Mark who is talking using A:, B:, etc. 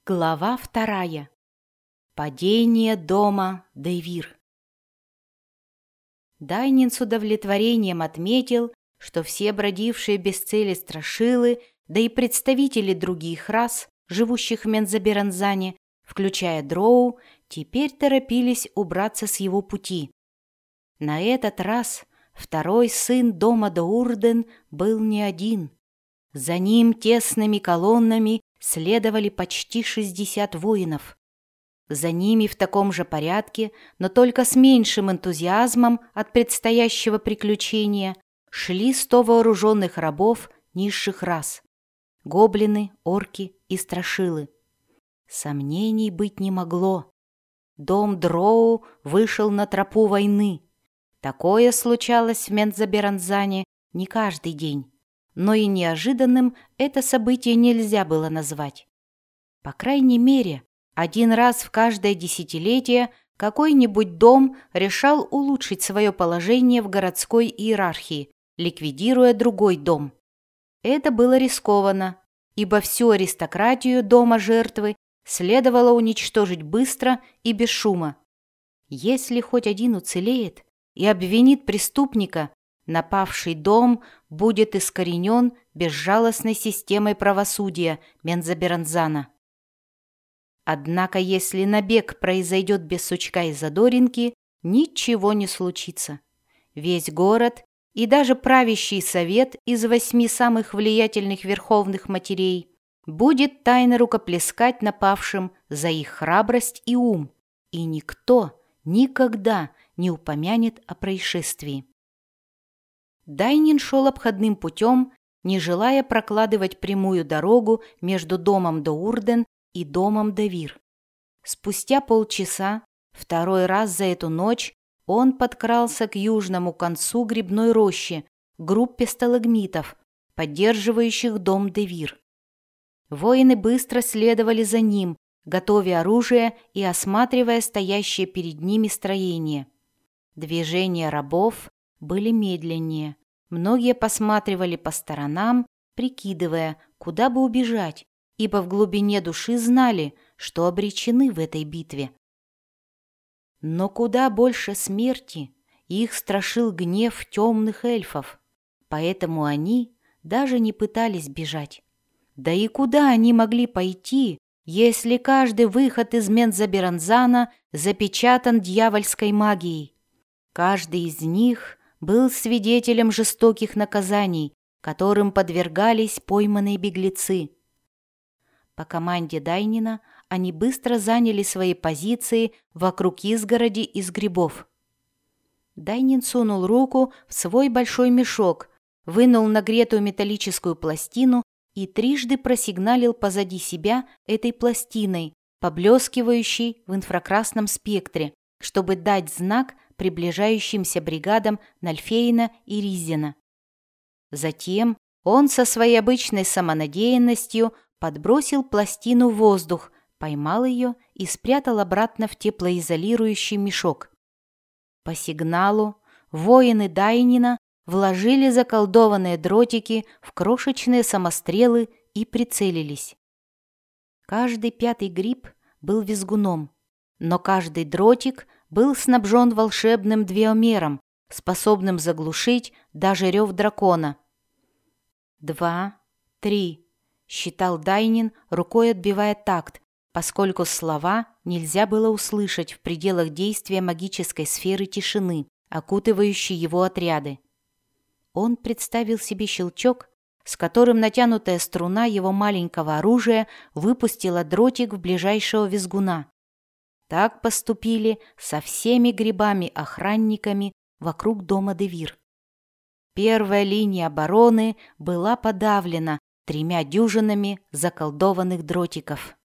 A: Глава 2. Падение дома Девир. Дайнин с удовлетворением отметил, что все бродившие без цели страшилы, да и представители других рас, живущих в Мензоберанзане, включая дроу, теперь торопились убраться с его пути. На этот раз второй сын дома Доурден был не один. За ним тесными колоннами следовали почти 60 воинов. За ними в таком же порядке, но только с меньшим энтузиазмом от предстоящего приключения, шли 100 вооруженных рабов низших рас — гоблины, орки и страшилы. Сомнений быть не могло. Дом Дроу вышел на тропу войны. Такое случалось в Мензоберанзане не каждый день. Но и неожиданным это событие нельзя было назвать. По крайней мере, один раз в каждое десятилетие какой-нибудь дом решал улучшить свое положение в городской иерархии, ликвидируя другой дом. Это было рискованно, ибо всю аристократию дома жертвы следовало уничтожить быстро и без шума. Если хоть один уцелеет и обвинит преступника, напавший дом будет искоренен безжалостной системой правосудия Мензоберанзана. Однако, если набег произойдет без сучка и задоринки, ничего не случится. Весь город и даже правящий совет из 8 самых влиятельных верховных матерей будет тайно рукоплескать напавшим за их храбрость и ум, и никто никогда не упомянет о происшествии. Дайнин шел обходным путем, не желая прокладывать прямую дорогу между домом Доурден и домом Девир. Спустя полчаса, второй раз за эту ночь, он подкрался к южному концу грибной рощи, группе сталагмитов, поддерживающих дом Девир. Воины быстро следовали за ним, готовя оружие и осматривая стоящее перед ними строение. Движения рабов были медленнее. Многие посматривали по сторонам, прикидывая, куда бы убежать, ибо в глубине души знали, что обречены в этой битве. Но куда больше смерти их страшил гнев темных эльфов, поэтому они даже не пытались бежать. Да и куда они могли пойти, если каждый выход из Мензоберанзана запечатан дьявольской магией? Каждый из них был свидетелем жестоких наказаний, которым подвергались пойманные беглецы. По команде Дайнина они быстро заняли свои позиции вокруг изгороди из грибов. Дайнин сунул руку в свой большой мешок, вынул нагретую металлическую пластину и трижды просигналил позади себя этой пластиной, поблескивающей в инфракрасном спектре, чтобы дать знак приближающимся бригадам Нальфейна и Ризена. Затем он со своей обычной самонадеянностью подбросил пластину в воздух, поймал ее и спрятал обратно в теплоизолирующий мешок. По сигналу воины Дайнина вложили заколдованные дротики в крошечные самострелы и прицелились. Каждый 5-й гриб был визгуном, но каждый дротик был снабжен волшебным двиомером, способным заглушить даже рев дракона. 2, 3, считал Дайнин, рукой отбивая такт, поскольку слова нельзя было услышать в пределах действия магической сферы тишины, окутывающей его отряды. Он представил себе щелчок, с которым натянутая струна его маленького оружия выпустила дротик в ближайшего визгуна. Так поступили со всеми грибами-охранниками вокруг дома Девир. Первая линия обороны была подавлена 3 дюжинами заколдованных дротиков.